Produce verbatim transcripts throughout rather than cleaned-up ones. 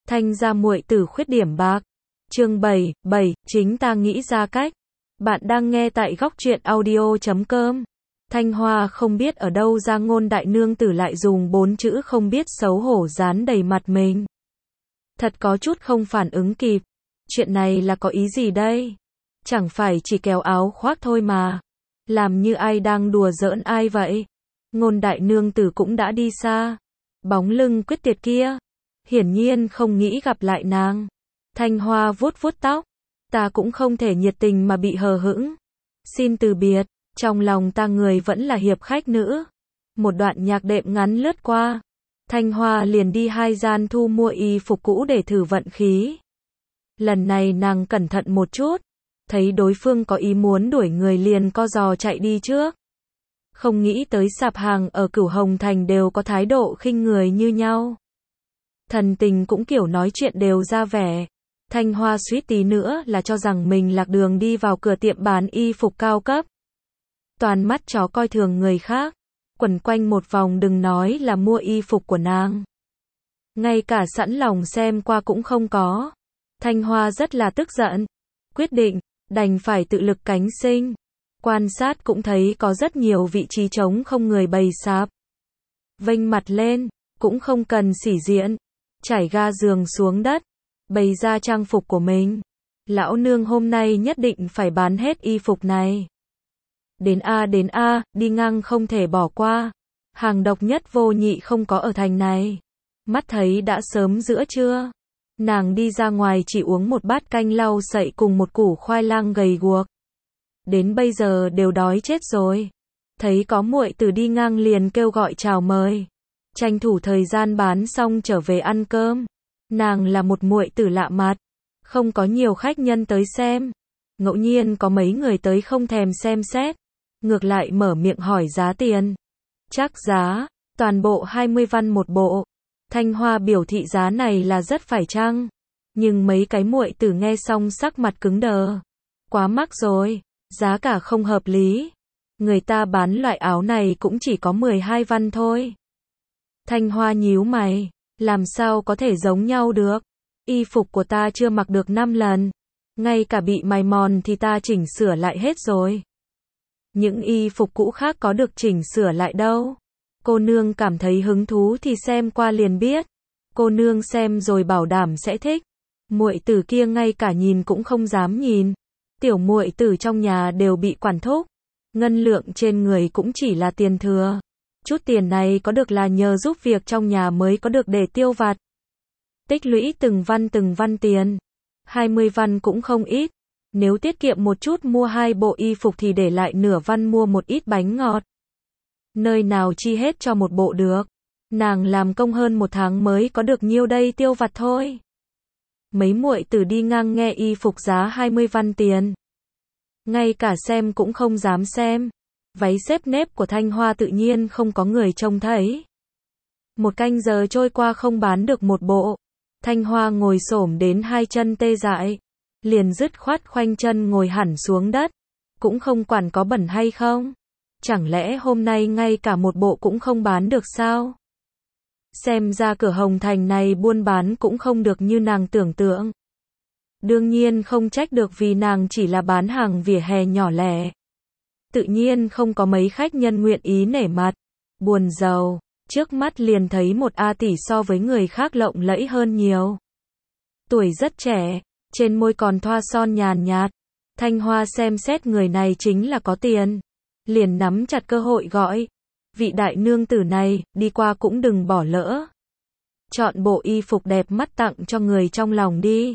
Thanh gia muội tử khuyết điểm bạc. Chương bảy, bảy, chính ta nghĩ ra cách. Bạn đang nghe tại góc truyện audio chấm com. Thanh Hoa không biết ở đâu ra ngôn đại nương tử lại dùng bốn chữ không biết xấu hổ dán đầy mặt mình. Thật có chút không phản ứng kịp. Chuyện này là có ý gì đây? Chẳng phải chỉ kéo áo khoác thôi mà. Làm như ai đang đùa giỡn ai vậy? Ngôn đại nương tử cũng đã đi xa. Bóng lưng quyết tuyệt kia. Hiển nhiên không nghĩ gặp lại nàng. Thanh Hoa vuốt vuốt tóc. Ta cũng không thể nhiệt tình mà bị hờ hững. Xin từ biệt. Trong lòng ta người vẫn là hiệp khách nữ. Một đoạn nhạc đệm ngắn lướt qua. Thanh Hoa liền đi hai gian thu mua y phục cũ để thử vận khí. Lần này nàng cẩn thận một chút. Thấy đối phương có ý muốn đuổi người liền co giò chạy đi trước. Không nghĩ tới sạp hàng ở Cửu Hồng Thành đều có thái độ khinh người như nhau. Thần tình cũng kiểu nói chuyện đều ra vẻ. Thanh Hoa suýt tí nữa là cho rằng mình lạc đường đi vào cửa tiệm bán y phục cao cấp. Toàn mắt chó coi thường người khác. Quẩn quanh một vòng đừng nói là mua y phục của nàng. Ngay cả sẵn lòng xem qua cũng không có. Thanh Hoa rất là tức giận. Quyết định, đành phải tự lực cánh sinh. Quan sát cũng thấy có rất nhiều vị trí trống không người bày sạp. Vênh mặt lên, cũng không cần xỉ diện. Trải ga giường xuống đất. Bày ra trang phục của mình. Lão nương hôm nay nhất định phải bán hết y phục này. Đến A đến A, đi ngang không thể bỏ qua. Hàng độc nhất vô nhị không có ở thành này. Mắt thấy đã sớm giữa trưa. Nàng đi ra ngoài chỉ uống một bát canh lau sậy cùng một củ khoai lang gầy guộc. Đến bây giờ đều đói chết rồi. Thấy có muội tử đi ngang liền kêu gọi chào mời. Tranh thủ thời gian bán xong trở về ăn cơm. Nàng là một muội tử lạ mặt. Không có nhiều khách nhân tới xem. Ngẫu nhiên có mấy người tới không thèm xem xét. Ngược lại mở miệng hỏi giá tiền. Chắc giá, toàn bộ hai mươi văn một bộ. Thanh Hoa biểu thị giá này là rất phải chăng. Nhưng mấy cái muội tử nghe xong sắc mặt cứng đờ. Quá mắc rồi, giá cả không hợp lý. Người ta bán loại áo này cũng chỉ có mười hai văn thôi. Thanh Hoa nhíu mày, làm sao có thể giống nhau được. Y phục của ta chưa mặc được năm lần. Ngay cả bị mài mòn thì ta chỉnh sửa lại hết rồi. Những y phục cũ khác có được chỉnh sửa lại đâu. Cô nương cảm thấy hứng thú thì xem qua liền biết. Cô nương xem rồi bảo đảm sẽ thích. Muội tử kia ngay cả nhìn cũng không dám nhìn. Tiểu muội tử trong nhà đều bị quản thúc. Ngân lượng trên người cũng chỉ là tiền thừa. Chút tiền này có được là nhờ giúp việc trong nhà mới có được để tiêu vặt. Tích lũy từng văn từng văn tiền. hai mươi văn cũng không ít. Nếu tiết kiệm một chút mua hai bộ y phục thì để lại nửa văn mua một ít bánh ngọt. Nơi nào chi hết cho một bộ được. Nàng làm công hơn một tháng mới có được nhiêu đây tiêu vặt thôi. Mấy muội tử đi ngang nghe y phục giá hai mươi văn tiền. Ngay cả xem cũng không dám xem. Váy xếp nếp của Thanh Hoa tự nhiên không có người trông thấy. Một canh giờ trôi qua không bán được một bộ. Thanh Hoa ngồi xổm đến hai chân tê dại. Liền dứt khoát khoanh chân ngồi hẳn xuống đất. Cũng không quản có bẩn hay không. Chẳng lẽ hôm nay ngay cả một bộ cũng không bán được sao? Xem ra cửa Hồng Thành này buôn bán cũng không được như nàng tưởng tượng. Đương nhiên không trách được vì nàng chỉ là bán hàng vỉa hè nhỏ lẻ. Tự nhiên không có mấy khách nhân nguyện ý nể mặt. Buồn rầu, trước mắt liền thấy một A tỷ so với người khác lộng lẫy hơn nhiều. Tuổi rất trẻ, trên môi còn thoa son nhàn nhạt. Thanh Hoa xem xét người này chính là có tiền. Liền nắm chặt cơ hội gọi. Vị đại nương tử này, đi qua cũng đừng bỏ lỡ. Chọn bộ y phục đẹp mắt tặng cho người trong lòng đi.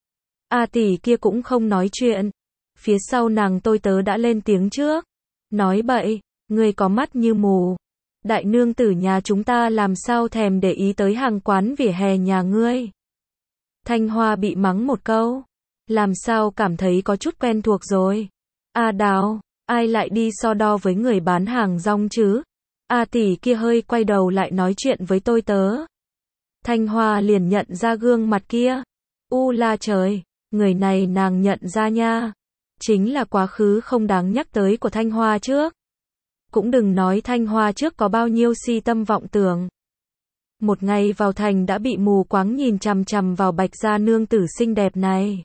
A tỷ kia cũng không nói chuyện. Phía sau nàng tôi tớ đã lên tiếng trước. Nói bậy, người có mắt như mù. Đại nương tử nhà chúng ta làm sao thèm để ý tới hàng quán vỉa hè nhà ngươi. Thanh Hoa bị mắng một câu. Làm sao cảm thấy có chút quen thuộc rồi. A Đào, ai lại đi so đo với người bán hàng rong chứ? A tỷ kia hơi quay đầu lại nói chuyện với tôi tớ. Thanh Hoa liền nhận ra gương mặt kia. U la trời, người này nàng nhận ra nha. Chính là quá khứ không đáng nhắc tới của Thanh Hoa trước. Cũng đừng nói Thanh Hoa trước có bao nhiêu si tâm vọng tưởng. Một ngày vào thành đã bị mù quáng nhìn chằm chằm vào Bạch gia nương tử xinh đẹp này.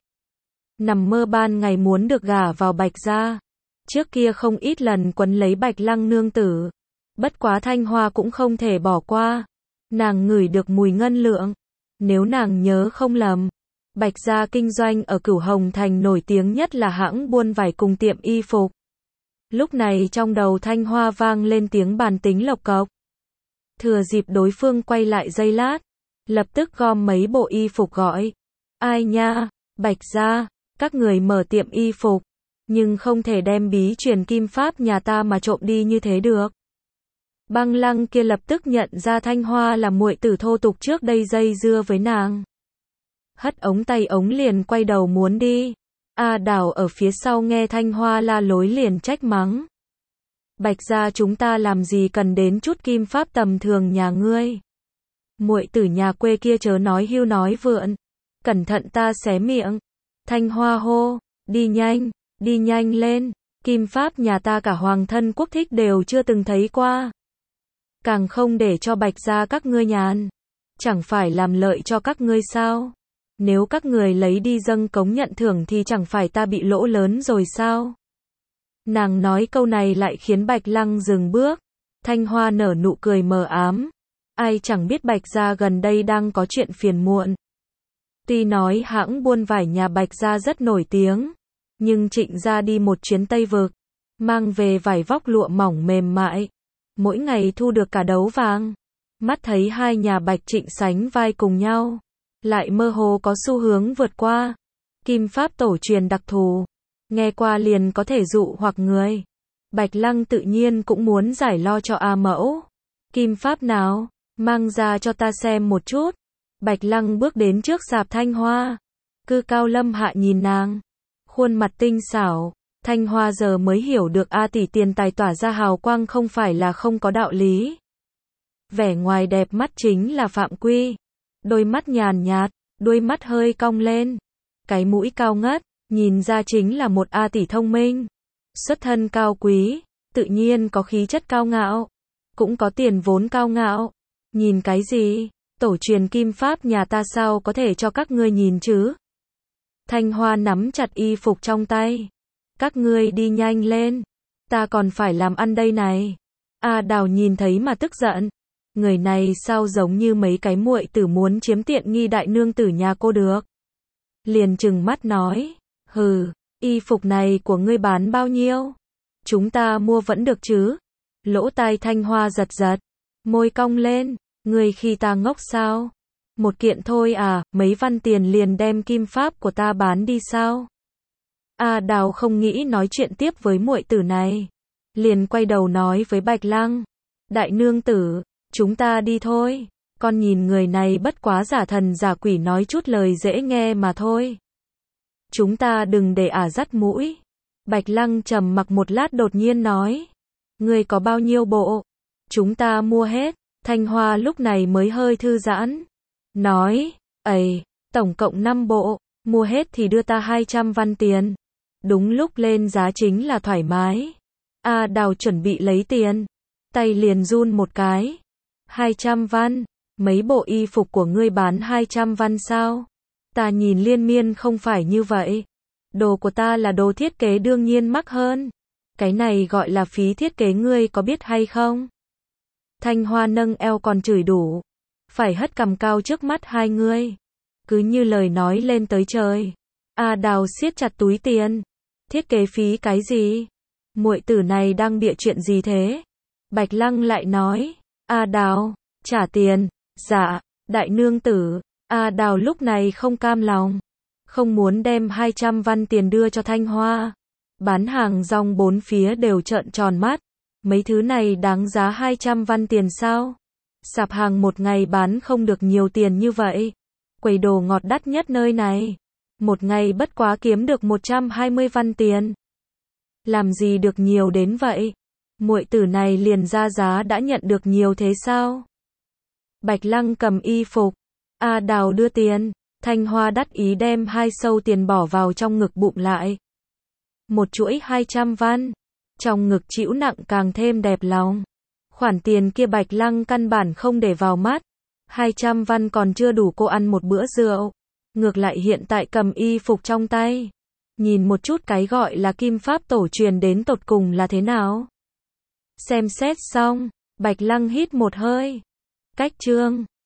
Nằm mơ ban ngày muốn được gả vào Bạch gia. Trước kia không ít lần quấn lấy Bạch Lăng nương tử. Bất quá Thanh Hoa cũng không thể bỏ qua. Nàng ngửi được mùi ngân lượng. Nếu nàng nhớ không lầm, Bạch gia kinh doanh ở Cửu Hồng Thành nổi tiếng nhất là hãng buôn vải cùng tiệm y phục. Lúc này trong đầu Thanh Hoa vang lên tiếng bàn tính lộc cộc. Thừa dịp đối phương quay lại giây lát, lập tức gom mấy bộ y phục gọi. Ai nha, Bạch gia, các người mở tiệm y phục, nhưng không thể đem bí truyền kim pháp nhà ta mà trộm đi như thế được. Băng Lăng kia lập tức nhận ra Thanh Hoa là muội tử thô tục trước đây dây dưa với nàng. Hất ống tay ống liền quay đầu muốn đi. A Đào ở phía sau nghe Thanh Hoa la lối liền trách mắng. Bạch gia chúng ta làm gì cần đến chút kim pháp tầm thường nhà ngươi. Muội tử nhà quê kia chớ nói hưu nói vượn. Cẩn thận ta xé miệng. Thanh Hoa hô, đi nhanh, đi nhanh lên. Kim pháp nhà ta cả hoàng thân quốc thích đều chưa từng thấy qua. Càng không để cho Bạch gia các ngươi nhàn. Chẳng phải làm lợi cho các ngươi sao? Nếu các người lấy đi dâng cống nhận thưởng thì chẳng phải ta bị lỗ lớn rồi sao? Nàng nói câu này lại khiến Bạch Lăng dừng bước. Thanh Hoa nở nụ cười mờ ám. Ai chẳng biết Bạch gia gần đây đang có chuyện phiền muộn. Tuy nói hãng buôn vải nhà Bạch gia rất nổi tiếng, nhưng Trịnh gia đi một chuyến Tây Vực, mang về vải vóc lụa mỏng mềm mại, mỗi ngày thu được cả đấu vàng. Mắt thấy hai nhà Bạch Trịnh sánh vai cùng nhau, lại mơ hồ có xu hướng vượt qua. Kim pháp tổ truyền đặc thù, nghe qua liền có thể dụ hoặc người. Bạch Lăng tự nhiên cũng muốn giải lo cho A Mẫu. Kim pháp nào, mang ra cho ta xem một chút. Bạch Lăng bước đến trước sạp Thanh Hoa. Cư cao lâm hạ nhìn nàng, khuôn mặt tinh xảo. Thanh Hoa giờ mới hiểu được A tỷ tiền tài tỏa ra hào quang không phải là không có đạo lý. Vẻ ngoài đẹp mắt chính là phạm quy. Đôi mắt nhàn nhạt, đôi mắt hơi cong lên, cái mũi cao ngất, nhìn ra chính là một A tỷ thông minh. Xuất thân cao quý, tự nhiên có khí chất cao ngạo, cũng có tiền vốn cao ngạo. Nhìn cái gì? Tổ truyền kim pháp nhà ta sao có thể cho các ngươi nhìn chứ? Thanh Hoa nắm chặt y phục trong tay. Các ngươi đi nhanh lên, ta còn phải làm ăn đây này. A Đào nhìn thấy mà tức giận. Người này sao giống như mấy cái muội tử muốn chiếm tiện nghi đại nương tử nhà cô được. Liền trừng mắt nói, hừ, y phục này của ngươi bán bao nhiêu? Chúng ta mua vẫn được chứ? Lỗ tai Thanh Hoa giật giật, môi cong lên, ngươi khi ta ngốc sao? Một kiện thôi à, mấy văn tiền liền đem kim pháp của ta bán đi sao? A Đào không nghĩ nói chuyện tiếp với muội tử này, liền quay đầu nói với Bạch Lăng, đại nương tử, chúng ta đi thôi, con nhìn người này bất quá giả thần giả quỷ nói chút lời dễ nghe mà thôi. Chúng ta đừng để ả dắt mũi. Bạch Lăng trầm mặc một lát đột nhiên nói, ngươi có bao nhiêu bộ? Chúng ta mua hết. Thanh Hoa lúc này mới hơi thư giãn, nói, ầy, tổng cộng năm bộ, mua hết thì đưa ta hai trăm văn tiền. Đúng lúc lên giá chính là thoải mái. A Đào chuẩn bị lấy tiền, tay liền run một cái. hai trăm văn, mấy bộ y phục của ngươi bán hai trăm văn sao? Ta nhìn liên miên không phải như vậy. Đồ của ta là đồ thiết kế đương nhiên mắc hơn. Cái này gọi là phí thiết kế ngươi có biết hay không? Thanh Hoa nâng eo còn chửi đủ. Phải hất cằm cao trước mắt hai người. Cứ như lời nói lên tới trời. A Đào siết chặt túi tiền. Thiết kế phí cái gì? Muội tử này đang bịa chuyện gì thế? Bạch Lăng lại nói, A Đào, trả tiền. Dạ, đại nương tử. A Đào lúc này không cam lòng, không muốn đem hai trăm văn tiền đưa cho Thanh Hoa. Bán hàng rong bốn phía đều trợn tròn mắt. Mấy thứ này đáng giá hai trăm văn tiền sao? Sạp hàng một ngày bán không được nhiều tiền như vậy. Quầy đồ ngọt đắt nhất nơi này, một ngày bất quá kiếm được một trăm hai mươi văn tiền. Làm gì được nhiều đến vậy? Muội tử này liền ra giá đã nhận được nhiều thế sao? Bạch Lăng cầm y phục. A Đào đưa tiền. Thanh Hoa đắc ý đem hai sâu tiền bỏ vào trong ngực bụng lại. Một chuỗi hai trăm văn. Trong ngực chịu nặng càng thêm đẹp lòng. Khoản tiền kia Bạch Lăng căn bản không để vào mắt. hai trăm văn còn chưa đủ cô ăn một bữa rượu. Ngược lại hiện tại cầm y phục trong tay. Nhìn một chút cái gọi là kim pháp tổ truyền đến tột cùng là thế nào. Xem xét xong, Bạch Lăng hít một hơi. Cách chương